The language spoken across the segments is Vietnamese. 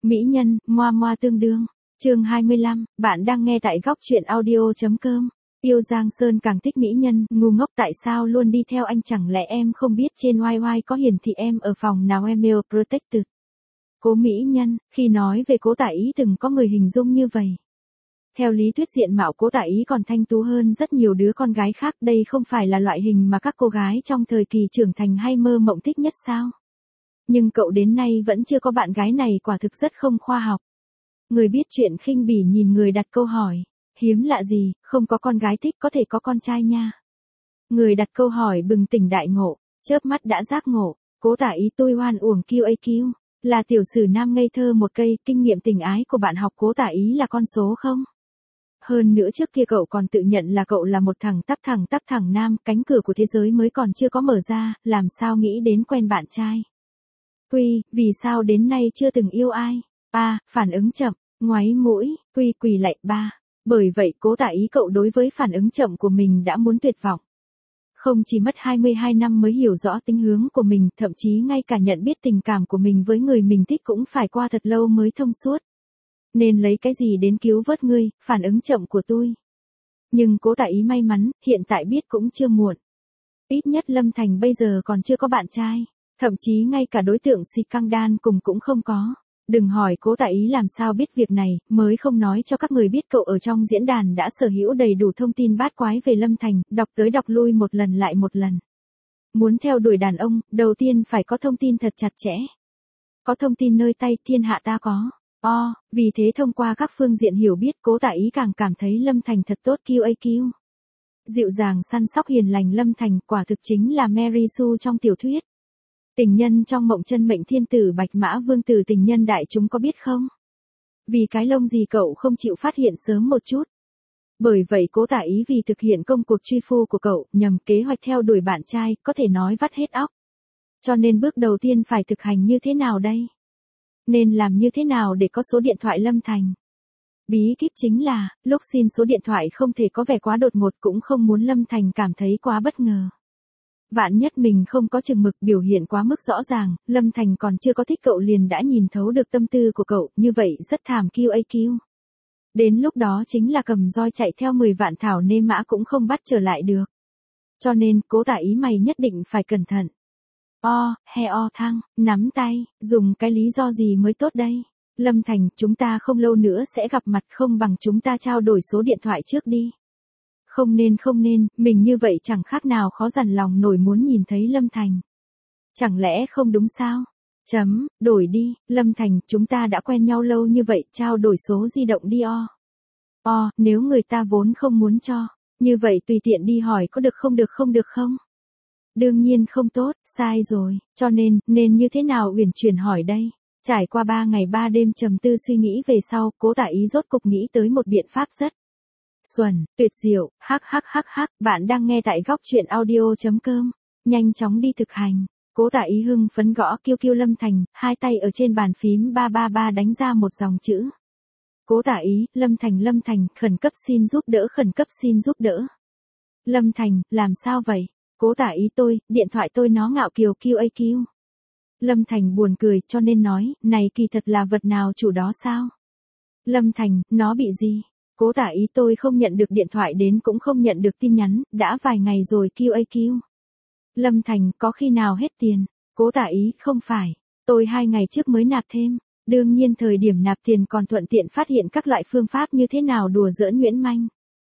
Mỹ nhân, moa moa tương đương. Chương 25, bạn đang nghe tại góc truyện audio.com. Yêu Giang Sơn càng thích mỹ nhân, ngu ngốc tại sao luôn đi theo anh, chẳng lẽ em không biết trên YY có hiển thị em ở phòng nào email protected. Cố mỹ nhân, khi nói về Cố Tả Ý từng có người hình dung như vậy. Theo lý thuyết diện mạo Cố Tả Ý còn thanh tú hơn rất nhiều đứa con gái khác, đây không phải là loại hình mà các cô gái trong thời kỳ trưởng thành hay mơ mộng thích nhất sao? Nhưng cậu đến nay vẫn chưa có bạn gái này, quả thực rất không khoa học. Người biết chuyện khinh bỉ nhìn người đặt câu hỏi, hiếm lạ gì, không có con gái thích có thể có con trai nha. Người đặt câu hỏi bừng tỉnh đại ngộ, chớp mắt đã giác ngộ, Cố Tả Ý tôi hoan uổng QAQ, là tiểu sử nam ngây thơ một cây, kinh nghiệm tình ái của bạn học Cố Tả Ý là con số không? Hơn nữa trước kia cậu còn tự nhận là cậu là một thằng tắp thẳng nam, cánh cửa của thế giới mới còn chưa có mở ra, làm sao nghĩ đến quen bạn trai. Vì sao đến nay chưa từng yêu ai? Phản ứng chậm, ngoáy mũi, quỳ lạy ba. Bởi vậy Cố Tả Ý cậu đối với phản ứng chậm của mình đã muốn tuyệt vọng. Không chỉ mất 22 năm mới hiểu rõ tính hướng của mình, thậm chí ngay cả nhận biết tình cảm của mình với người mình thích cũng phải qua thật lâu mới thông suốt. Nên lấy cái gì đến cứu vớt ngươi, phản ứng chậm của tôi. Nhưng Cố Tả Ý may mắn, hiện tại biết cũng chưa muộn. Ít nhất Lâm Thành bây giờ còn chưa có bạn trai. Thậm chí ngay cả đối tượng si căng đan cùng cũng không có. Đừng hỏi Cố Tả Ý làm sao biết việc này, mới không nói cho các người biết cậu ở trong diễn đàn đã sở hữu đầy đủ thông tin bát quái về Lâm Thành, đọc tới đọc lui một lần lại một lần. Muốn theo đuổi đàn ông, đầu tiên phải có thông tin thật chặt chẽ. Có thông tin nơi tay, thiên hạ ta có. Vì thế thông qua các phương diện hiểu biết, Cố Tả Ý càng cảm thấy Lâm Thành thật tốt QAQ. Dịu dàng săn sóc hiền lành Lâm Thành quả thực chính là Mary Sue trong tiểu thuyết. Tình nhân trong mộng chân mệnh thiên tử Bạch Mã Vương tử, tình nhân đại chúng có biết không? Vì cái lông gì cậu không chịu phát hiện sớm một chút? Bởi vậy Cố Tả Ý vì thực hiện công cuộc truy phu của cậu, nhằm kế hoạch theo đuổi bạn trai, có thể nói vắt hết óc. Cho nên bước đầu tiên phải thực hành như thế nào đây? Nên làm như thế nào để có số điện thoại Lâm Thành? Bí kíp chính là, lúc xin số điện thoại không thể có vẻ quá đột ngột, cũng không muốn Lâm Thành cảm thấy quá bất ngờ. Vạn nhất mình không có chừng mực, biểu hiện quá mức rõ ràng, Lâm Thành còn chưa có thích cậu liền đã nhìn thấu được tâm tư của cậu, như vậy rất thảm QAQ. Đến lúc đó chính là cầm roi chạy theo 10 vạn thảo nê mã cũng không bắt trở lại được. Cho nên, Cố Tả Ý mày nhất định phải cẩn thận. Thăng, nắm tay, dùng cái lý do gì mới tốt đây? Lâm Thành, chúng ta không lâu nữa sẽ gặp mặt, không bằng chúng ta trao đổi số điện thoại trước đi. Không nên, mình như vậy chẳng khác nào khó dằn lòng nổi muốn nhìn thấy Lâm Thành. Chẳng lẽ không đúng sao? Đổi đi, Lâm Thành, chúng ta đã quen nhau lâu như vậy, trao đổi số di động đi nếu người ta vốn không muốn cho, như vậy tùy tiện đi hỏi có được không? Đương nhiên không tốt, sai rồi, cho nên như thế nào uyển chuyển hỏi đây? Trải qua 3 ngày 3 đêm trầm tư suy nghĩ về sau, Cố Tả Ý rốt cục nghĩ tới một biện pháp rất xuẩn, tuyệt diệu, bạn đang nghe tại góc truyện audio.com, nhanh chóng đi thực hành. Cố Tả Ý hưng phấn gõ QQ Lâm Thành, hai tay ở trên bàn phím 333 đánh ra một dòng chữ. Cố Tả Ý, Lâm Thành, khẩn cấp xin giúp đỡ. Lâm Thành, làm sao vậy? Cố Tả Ý điện thoại tôi nó ngạo kiều QAQ. Lâm Thành buồn cười cho nên nói, này kỳ thật là vật nào chủ đó sao? Lâm Thành, nó bị gì? Cố Tả Ý tôi không nhận được điện thoại đến cũng không nhận được tin nhắn, đã vài ngày rồi QAQ. Lâm Thành, có khi nào hết tiền? Cố Tả Ý, không phải. Tôi 2 ngày trước mới nạp thêm. Đương nhiên thời điểm nạp tiền còn thuận tiện phát hiện các loại phương pháp như thế nào đùa giỡn nhuyễn manh.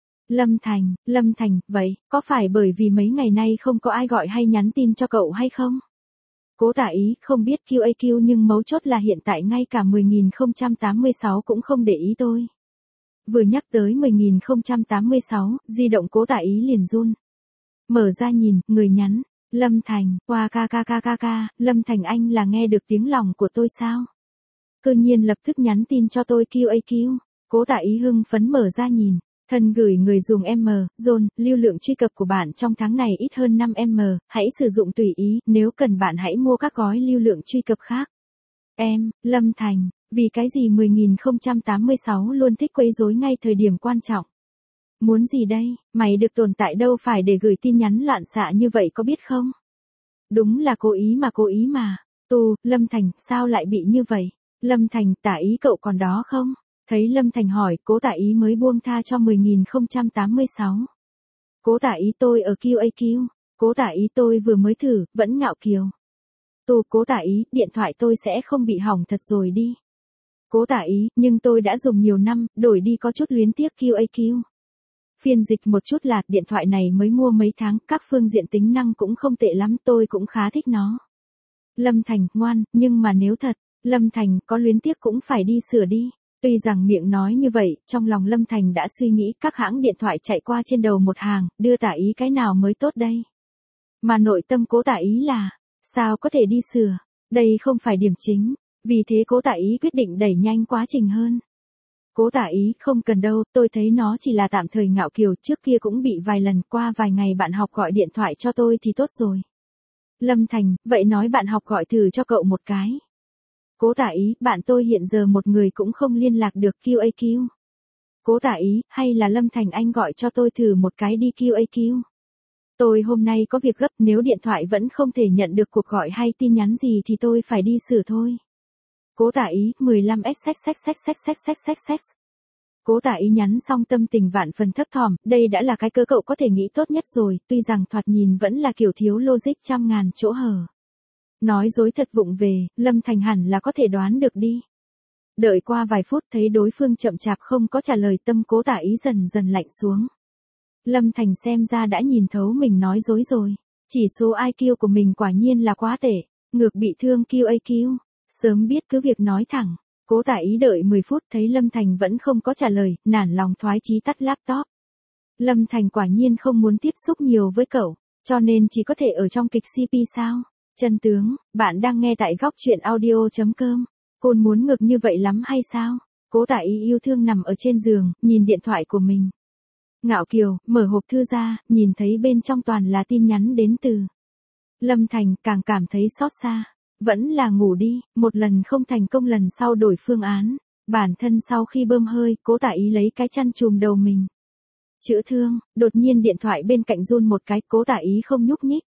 Lâm Thành, vậy, có phải bởi vì mấy ngày nay không có ai gọi hay nhắn tin cho cậu hay không? Cố Tả Ý, không biết QAQ nhưng mấu chốt là hiện tại ngay cả 10.086 cũng không để ý tôi. Vừa nhắc tới 10.086, di động Cố Tả Ý liền run. Mở ra nhìn, người nhắn, Lâm Thành, qua ca, Lâm Thành anh là nghe được tiếng lòng của tôi sao? Cư nhiên lập tức nhắn tin cho tôi QAQ, Cố Tả Ý hưng phấn mở ra nhìn, thân gửi người dùng John, lưu lượng truy cập của bạn trong tháng này ít hơn 5M, hãy sử dụng tùy ý, nếu cần bạn hãy mua các gói lưu lượng truy cập khác. Lâm Thành, vì cái gì 10.086 luôn thích quấy rối ngay thời điểm quan trọng? Muốn gì đây, mày được tồn tại đâu phải để gửi tin nhắn loạn xạ như vậy có biết không? Đúng là cố ý mà. Lâm Thành, sao lại bị như vậy? Lâm Thành, Tả Ý cậu còn đó không? Thấy Lâm Thành hỏi, Cố Tả Ý mới buông tha cho 10.086. Cố Tả Ý tôi ở QAQ. Cố Tả Ý tôi vừa mới thử, vẫn ngạo kiều. Cố Tả Ý, điện thoại tôi sẽ không bị hỏng thật rồi đi. Cố Tả Ý, nhưng tôi đã dùng nhiều năm, đổi đi có chút luyến tiếc QAQ. Phiên dịch một chút là, điện thoại này mới mua mấy tháng, các phương diện tính năng cũng không tệ lắm, tôi cũng khá thích nó. Lâm Thành, ngoan, nhưng mà nếu thật, Lâm Thành, có luyến tiếc cũng phải đi sửa đi. Tuy rằng miệng nói như vậy, trong lòng Lâm Thành đã suy nghĩ các hãng điện thoại chạy qua trên đầu một hàng, đưa Tả Ý cái nào mới tốt đây. Mà nội tâm Cố Tả Ý là, sao có thể đi sửa, đây không phải điểm chính, vì thế Cố Tả Ý quyết định đẩy nhanh quá trình hơn. Cố Tả Ý, không cần đâu, tôi thấy nó chỉ là tạm thời ngạo kiều, trước kia cũng bị vài lần, qua vài ngày bạn học gọi điện thoại cho tôi thì tốt rồi. Lâm Thành, vậy nói bạn học gọi thử cho cậu một cái. Cố Tả Ý, bạn tôi hiện giờ một người cũng không liên lạc được QAQ. Cố Tả Ý, hay là Lâm Thành anh gọi cho tôi thử một cái đi QAQ. Tôi hôm nay có việc gấp, nếu điện thoại vẫn không thể nhận được cuộc gọi hay tin nhắn gì thì tôi phải đi sửa thôi. Cố Tả Ý, 15xxxxxxxxxxx. Cố Tả Ý nhắn xong tâm tình vạn phần thấp thỏm, đây đã là cái cớ cậu có thể nghĩ tốt nhất rồi, tuy rằng thoạt nhìn vẫn là kiểu thiếu logic trăm ngàn chỗ hở. Nói dối thật vụng về, Lâm Thành hẳn là có thể đoán được đi. Đợi qua vài phút thấy đối phương chậm chạp không có trả lời, tâm Cố Tả Ý dần dần lạnh xuống. Lâm Thành xem ra đã nhìn thấu mình nói dối rồi. Chỉ số IQ của mình quả nhiên là quá tệ, ngược bị thương QAQ. Sớm biết cứ việc nói thẳng. Cố Tả Ý đợi 10 phút thấy Lâm Thành vẫn không có trả lời, nản lòng thoái chí tắt laptop. Lâm Thành quả nhiên không muốn tiếp xúc nhiều với cậu, cho nên chỉ có thể ở trong kịch CP sao. Chân tướng, bạn đang nghe tại góc truyện audio.com. Côn muốn ngược như vậy lắm hay sao? Cố Tả Ý yêu thương nằm ở trên giường, nhìn điện thoại của mình. Ngạo kiều, mở hộp thư ra, nhìn thấy bên trong toàn là tin nhắn đến từ Lâm Thành, càng cảm thấy xót xa. Vẫn là ngủ đi, một lần không thành công lần sau đổi phương án. Bản thân sau khi bơm hơi, Cố Tả Ý lấy cái chăn trùm đầu mình. Chữa thương, đột nhiên điện thoại bên cạnh run một cái, Cố Tả Ý không nhúc nhích.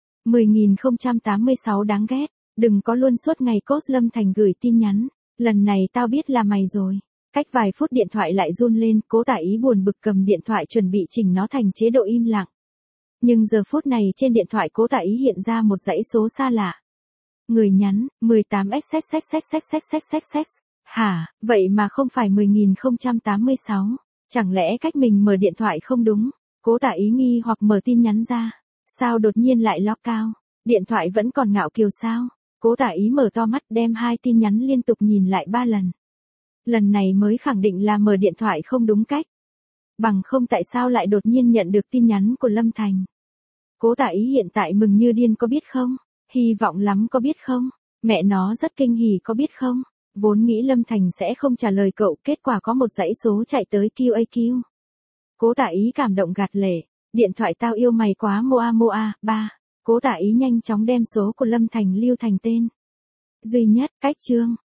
10.086 đáng ghét, đừng có luôn suốt ngày coach Lâm Thành gửi tin nhắn. Lần này tao biết là mày rồi. Cách vài phút điện thoại lại run lên, Cố Tả Ý buồn bực cầm điện thoại chuẩn bị chỉnh nó thành chế độ im lặng. Nhưng giờ phút này trên điện thoại Cố Tả Ý hiện ra một dãy số xa lạ. Người nhắn, 18xxxxxxxxxx. Hả, vậy mà không phải 10.086. Chẳng lẽ cách mình mở điện thoại không đúng? Cố Tả Ý nghi hoặc mở tin nhắn ra. Sao đột nhiên lại lock cao? Điện thoại vẫn còn ngạo kiều sao? Cố Tả Ý mở to mắt đem hai tin nhắn liên tục nhìn lại 3 lần. Lần này mới khẳng định là mở điện thoại không đúng cách. Bằng không tại sao lại đột nhiên nhận được tin nhắn của Lâm Thành. Cố Tả Ý hiện tại mừng như điên có biết không? Hy vọng lắm có biết không? Mẹ nó rất kinh hỉ có biết không? Vốn nghĩ Lâm Thành sẽ không trả lời cậu, kết quả có một dãy số chạy tới QAQ. Cố Tả Ý cảm động gạt lệ. Điện thoại tao yêu mày quá moa moa, 3. Cố Tả Ý nhanh chóng đem số của Lâm Thành lưu thành tên duy nhất, cách chương.